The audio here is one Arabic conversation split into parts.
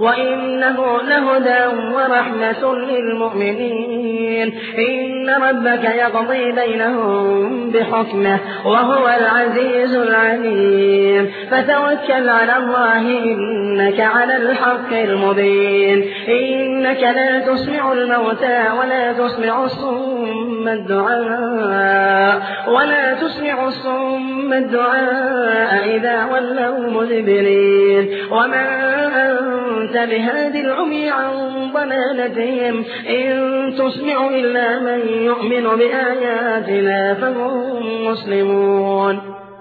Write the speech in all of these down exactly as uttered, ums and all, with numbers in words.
وإنه لهدى ورحمة للمؤمنين. إن ربك يقضي بينهم بحكمه وهو العزيز العليم. فتوكل على الله إنك على الحق المبين. إنك لا تسمع الموتى ولا تسمع الصم الدعاء ولا تسمع الصم الدعاء إذا ولوا مدبرين. وما أنت بهادي العمي عن ضلالتهم إن تسمع إلا من يؤمن بآياتنا فهم مسلمون.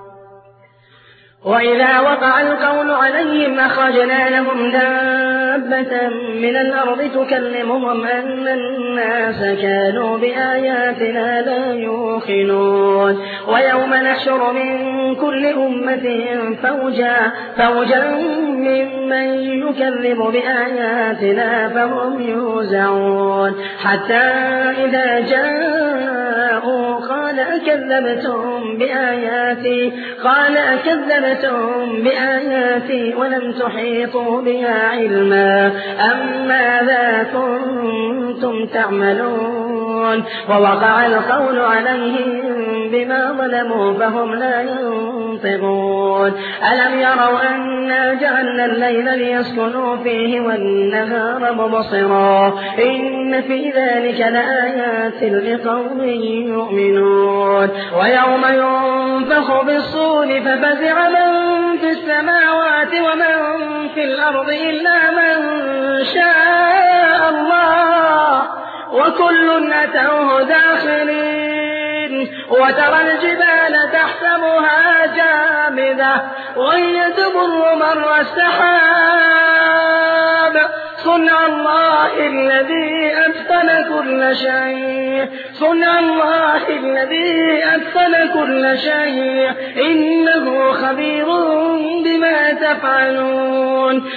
وإذا وقع القول عليهم أخرجنا لهم دابة من الأرض تكلمهم أن الناس كانوا بآياتنا لا يوقنون. ويوم نحشر من كل أمة فوجا فوجا ممن يكذب بآياتنا فهم يوزعون. حتى إذا جاءوا قال أكذبتم بآياتي قال أكذبتم بآياتي ولم تحيطوا بها علما أم ماذا كنتم تعملون. ووقع القول عليهم بما ظلموا فهم لا ينطقون. ألم يروا أنا جعلنا الليل ليسكنوا فيه والنهار مبصرا إن في ذلك لآيات لقوم يؤمنون. ويوم ينفخ بالصور ففزع من في السماوات ومن في الأرض إلا من شاء الله وكل أتوه داخلين. وترى الجبال تحسبها جامدة وهي تمر مر السحاب صنع الله الذي أتقن كل شيء صنع الله الذي أتقن كل شيء إنه خبير بما تفعلون.